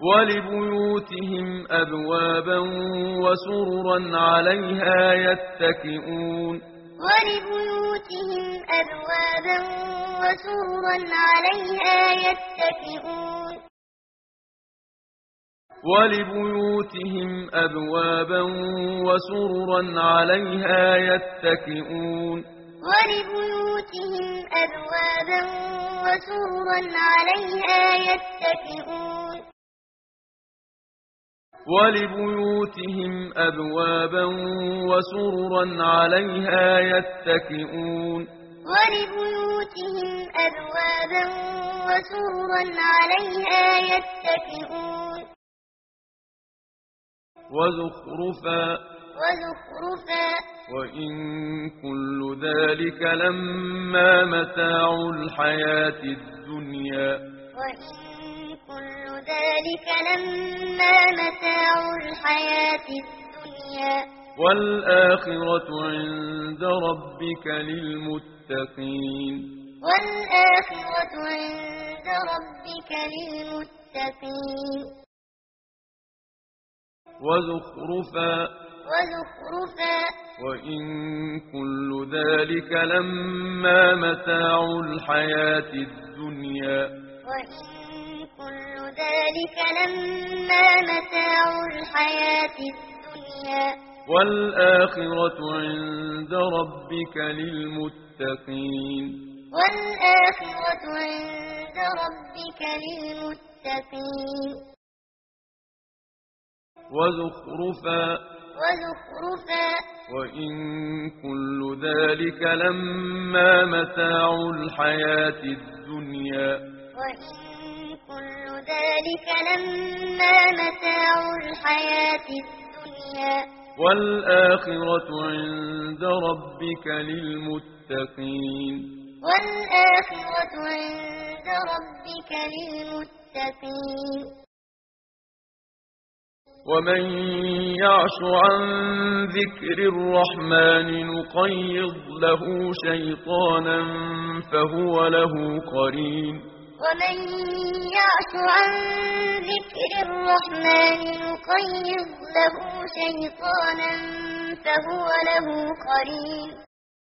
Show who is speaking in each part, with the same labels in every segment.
Speaker 1: ولبيوتهم أبوابا وسررا عليها يتكئون
Speaker 2: ولبيوتهم أبوابا وسررا عليها يتكئون
Speaker 1: ولبيوتهم أبوابا وسررا عليها يتكئون
Speaker 2: ولبيوتهم أبوابا وسررا عليها يتكئون
Speaker 1: ولبيوتهم أبوابا وسررا عليها يتكئون
Speaker 2: ولبيوتهم أبوابا وسررا عليها يتكئون
Speaker 1: وزخرفا وإن كل ذلك لما متاع الحياة الدنيا
Speaker 2: وإن كل ذلك لما متاع الحياة الدنيا
Speaker 1: والآخرة عند ربك للمتقين
Speaker 2: والآخرة عند ربك للمتقين
Speaker 1: وزخرفا وإن كل ذلك لما متاع الحياة الدنيا
Speaker 2: وإن كل ذلك لما متاع الحياة الدنيا
Speaker 1: والآخرة عند ربك للمتقين
Speaker 2: والآخرة عند ربك للمتقين
Speaker 1: وزخرفا وإن كل ذلك لما متاع الحياة الدنيا
Speaker 2: وإن كل ذلك لما متاع الحياة الدنيا
Speaker 1: والآخرة عند ربك للمتقين
Speaker 2: والآخرة عند ربك للمتقين
Speaker 1: ومن يعش عن ذكر الرحمن نقيض له شيطانا فهو له قرين
Speaker 2: ومن يعش عن ذكر الرحمن نقيض له شيطانا فهو له قرين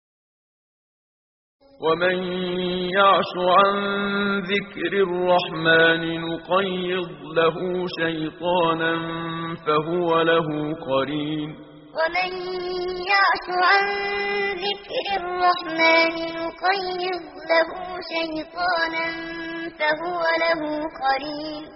Speaker 1: ومن يعش عن ذكر الرحمن نقيض له شيطانا فهو له قرين
Speaker 2: ومن يعش عن ذكر الرحمن نقيض له شيطانا فهو له قرين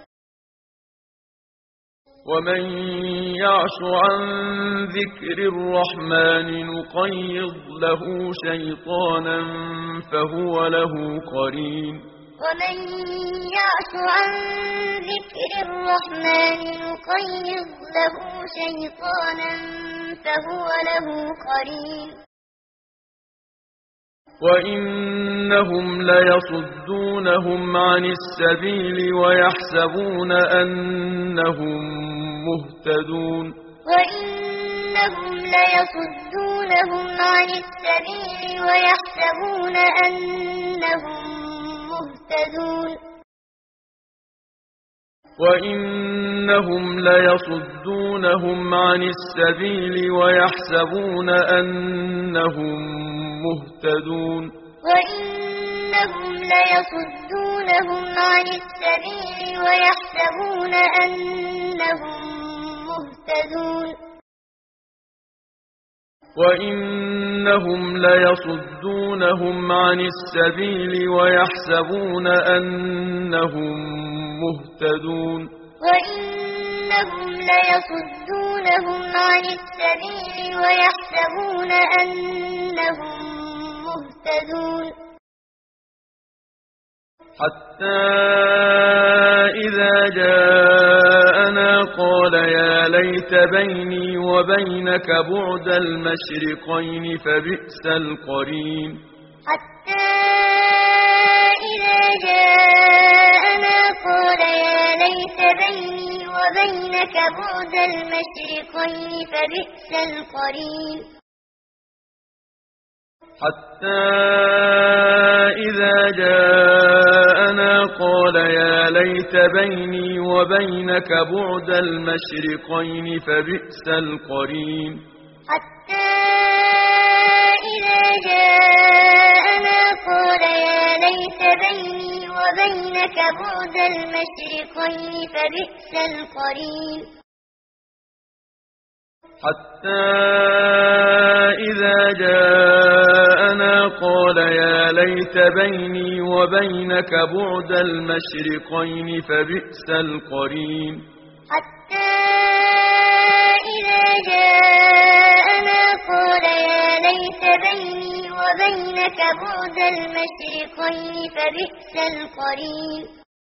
Speaker 1: ومن يعش عن ذكر الرحمن نقيض له شيطانا فهو له قرين
Speaker 2: ومن يعش عن ذكر الرحمن نقيض له شيطانا فهو له قرين
Speaker 1: وإنهم ليصدونهم عن السبيل ويحسبون أنهم مهتدون
Speaker 2: وإنهم ليصدونهم عن السبيل ويحسبون أنهم مهتدون
Speaker 1: وإنهم ليصدونهم عن السبيل ويحسبون أنهم مهتدون
Speaker 2: وإنهم ليصدونهم عن السبيل ويحسبون أنهم مهتدون
Speaker 1: وإنهم ليصدونهم عن السبيل ويحسبون أنهم مهتدون
Speaker 2: وإنهم ليصدونهم عن السبيل ويحسبون أنهم مهتدون
Speaker 1: حتى إذا جاءنا قال يا ليت بيني وبينك بعد المشرقين فبئس القرين
Speaker 2: حتى إذا جاءنا قال يا ليت بيني وبينك بعد المشرقين فبئس القرين
Speaker 1: حتى إذا جاءنا قال يا ليت بيني وبينك بعد المشرقين فبئس القرين
Speaker 2: حتى إذا جاءنا قال يا ليت بيني وبينك بعد المشرقين فبئس القرين
Speaker 1: حتى إذا جاءنا قال يا ليت بيني وبينك بعد المشرقين فبئس القرين
Speaker 2: حتى إذا جاءنا قال يا ليت بيني وبينك بعد المشرقين فبئس القرين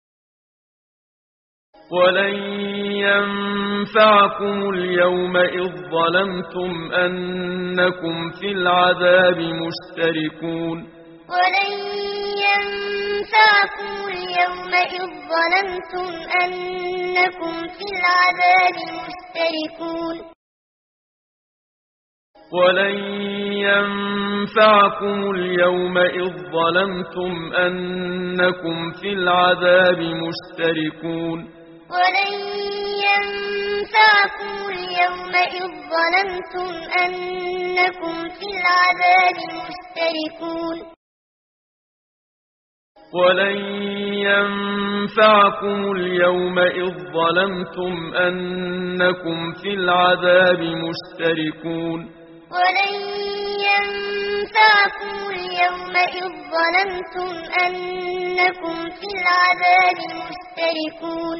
Speaker 1: ولن ينفعكم اليوم إذ ظلمتم أنكم في العذاب مشتركون
Speaker 2: ولن ينفعكم اليوم إذ ظلمتم أنكم في العذاب مشتركون
Speaker 1: ولن ينفعكم اليوم إذ ظلمتم أنكم في العذاب مشتركون
Speaker 2: ولن ينفعكم اليوم إذ ظلمتم أنكم في العذاب مشتركون
Speaker 1: ولن ينفعكم اليوم إذ ظلمتم أنكم في العذاب مشتركون
Speaker 2: ولن ينفعكم اليوم إذ ظلمتم أنكم في العذاب مشتركون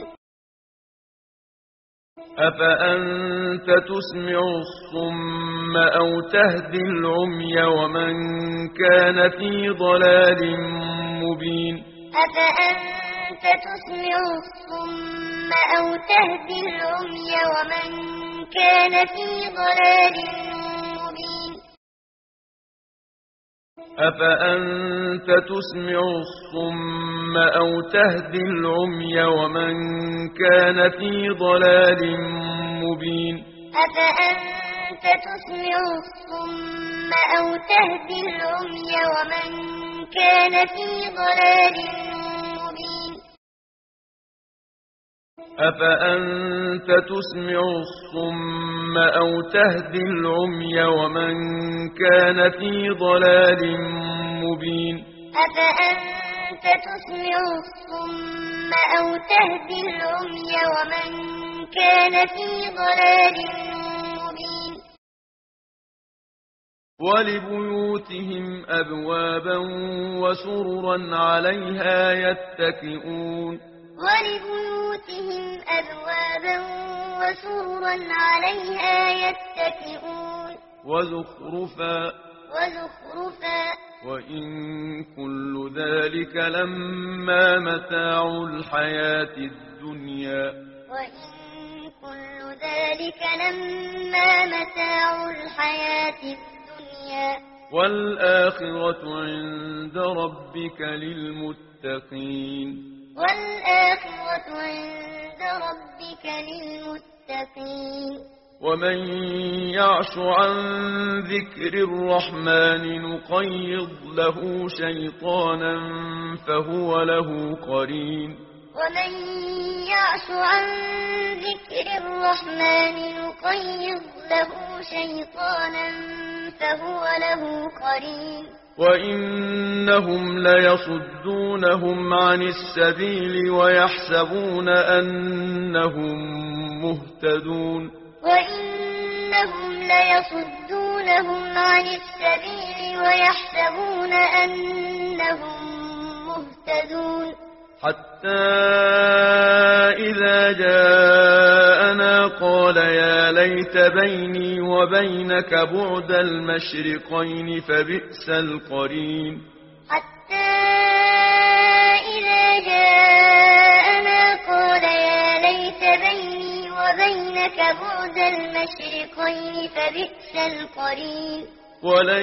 Speaker 1: أفأنت تسمع الصم أو تهدي العمي ومن كان في ضلال مبين
Speaker 2: أفأنت تسمع الصم أو تهدي العمي ومن كان في ضلال مبين
Speaker 1: أفأنت تسمع الصم أو تهدي العمي ومن كان في ضلال مبين
Speaker 2: أفأنت تسمع الصم أو تهدي العمي ومن كان في ضلال مبين
Speaker 1: أفأنت تسمع الصم أو تهدي العمي ومن كان في ضلال مبين
Speaker 2: أفأنت تسمع الصم أو تهدي العمي ومن كان في ضلال مبين
Speaker 1: ولبيوتهم أبوابا وسررا عليها يتكئون
Speaker 2: ولبيوتهم أبوابا وسررا عليها يتكئون
Speaker 1: وزخرفا وإن كل ذلك لما متاع الحياة الدنيا
Speaker 2: وإن كل ذلك لما متاع الحياة الدنيا
Speaker 1: والآخرة عند ربك للمتقين
Speaker 2: والآخرة عند ربك للمتقين
Speaker 1: ومن يعش عن ذكر الرحمن نقيض له شيطانا فهو له قرين
Speaker 2: ومن يعش عن ذكر الرحمن نقيض له شيطانا فهو له قرين
Speaker 1: وإنهم ليصدونهم عن السبيل ويحسبون أنهم مهتدون
Speaker 2: وإنهم ليصدونهم عن السبيل ويحسبون أنهم مهتدون
Speaker 1: حتى إذا جاءنا قال يا ليت بيني وبينك بعد المشرقين فبئس القرين
Speaker 2: حتى إذا جاءنا قال يا ليت بيني وبينك بعد المشرقين فبئس القرين
Speaker 1: ولن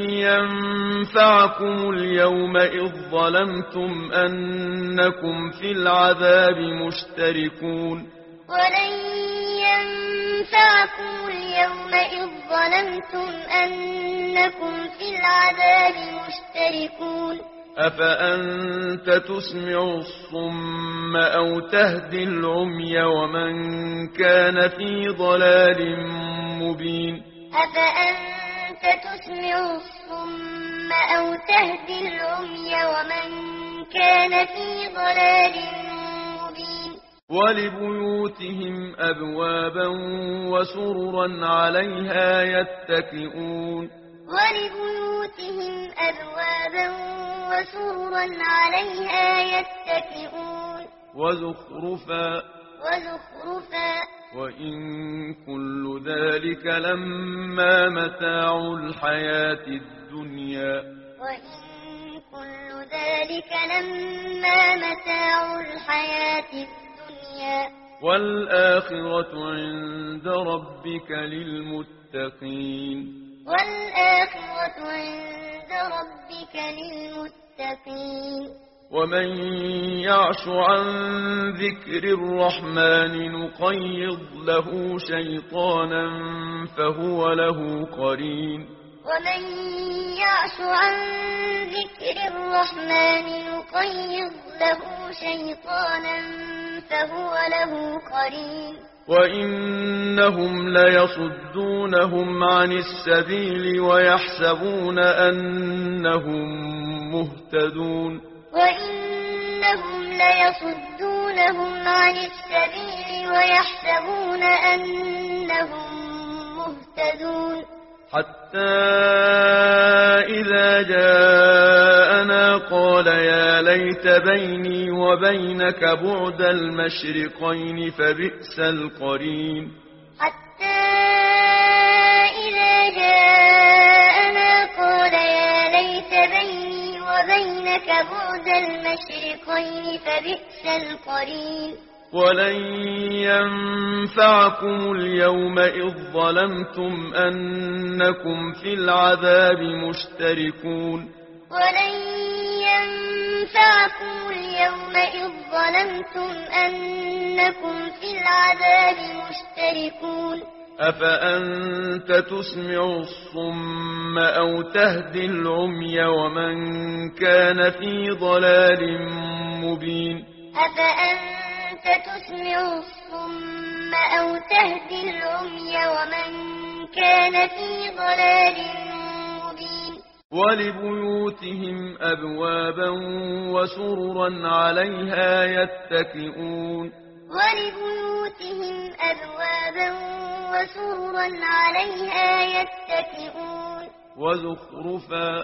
Speaker 1: ينفعكم اليوم إذ ظلمتم أنكم في العذاب مشتركون
Speaker 2: ولن ينفعكم اليوم إذ ظلمتم أنكم في العذاب مشتركون
Speaker 1: أفأنت تسمع الصم أو تهدي العمي ومن كان في ضلال مبين
Speaker 2: أفأنت تسمع الصم أو تهدي العمي ومن كان في ضلال مبين
Speaker 1: ولبيوتهم أبوابا وسررا عليها يتكئون
Speaker 2: ولبيوتهم أبوابا وسررا عليها يتكئون
Speaker 1: وزخرفا وإن كل ذلك لما متاع الحياة الدنيا
Speaker 2: وإن كل ذلك لما متاع الحياة الدنيا
Speaker 1: والآخرة عند ربك للمتقين
Speaker 2: والآخرة عند ربك للمتقين
Speaker 1: ومن يعش عن ذكر الرحمن نقيض له شيطانا فهو له قرين
Speaker 2: ومن يعش عن ذكر الرحمن نقيض له شيطانا فهو له قرين
Speaker 1: وإنهم ليصدونهم عن السبيل ويحسبون أنهم مهتدون
Speaker 2: وإنهم ليصدونهم عن السبيل ويحسبون أنهم مهتدون
Speaker 1: حتى إذا جاءنا قال يا ليت بيني وبينك بعد المشرقين فبئس القرين
Speaker 2: حتى إذا جاءنا قال يا ليت بيني وبينك بعد المشرقين فبئس القرين
Speaker 1: ولن ينفعكم اليوم إذ ظلمتم أنكم في العذاب مشتركون
Speaker 2: ولن ينفعكم اليوم إذ ظلمتم أنكم في العذاب مشتركون
Speaker 1: أفأنت تسمع الصم أو تهدي العمي ومن كان في ضلال مبين
Speaker 2: أفأنت تسمع الصم أو تهدي العمي ومن كان في ضلال مبين
Speaker 1: ولبيوتهم أبوابا وسررا عليها يتكئون
Speaker 2: ولبيوتهم أبوابا وسررا عليها يتكئون
Speaker 1: وزخرفا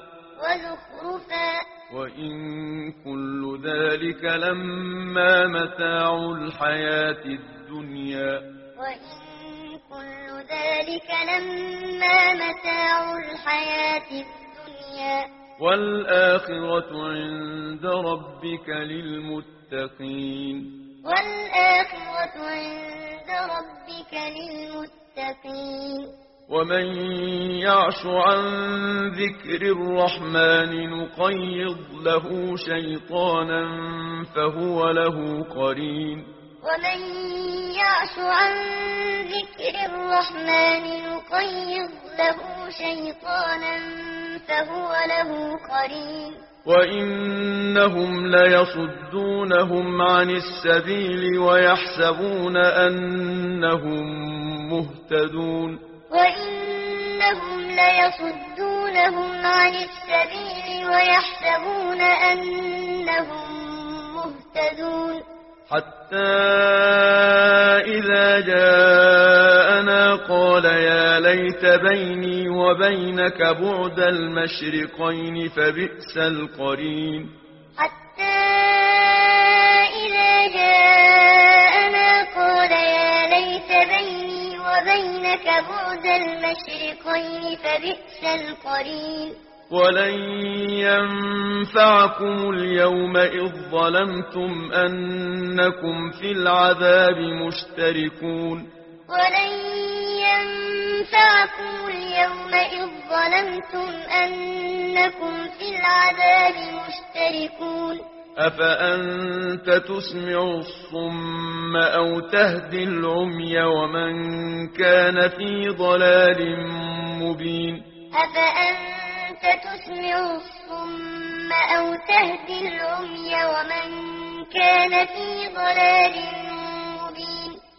Speaker 1: وإن كل ذلك لما متاع الحياة الدنيا
Speaker 2: وإن كل ذلك لما متاع الحياة الدنيا
Speaker 1: والآخرة عند ربك للمتقين
Speaker 2: والآخرة عند ربك للمتقين
Speaker 1: ومن يعش عن ذكر الرحمن نقيض له شيطانا فهو له قرين
Speaker 2: ومن يعش عن ذكر الرحمن نقيض له شيطانا فهو له قرين
Speaker 1: وإنهم ليصدونهم عن السبيل ويحسبون أنهم مهتدون
Speaker 2: وإنهم ليصدونهم عن السبيل ويحسبون أنهم مهتدون
Speaker 1: حتى إذا جاءنا قال يا ليت بيني وبينك بعد المشرقين فبئس القرين
Speaker 2: حتى إذا جاءنا قال يا ليت بيني وبينك بعد المشرقين فبئس القرين
Speaker 1: ولن ينفعكم اليوم إذ ظلمتم أنكم في العذاب مشتركون
Speaker 2: ولن ينفعكم اليوم إذ ظلمتم أنكم في العذاب مشتركون
Speaker 1: أفأنت تسمع الصم أو تهدي العمي ومن كان في ضلال مبين
Speaker 2: أفأنت تسمع الصم أو تهدي العمي ومن كان في ضلال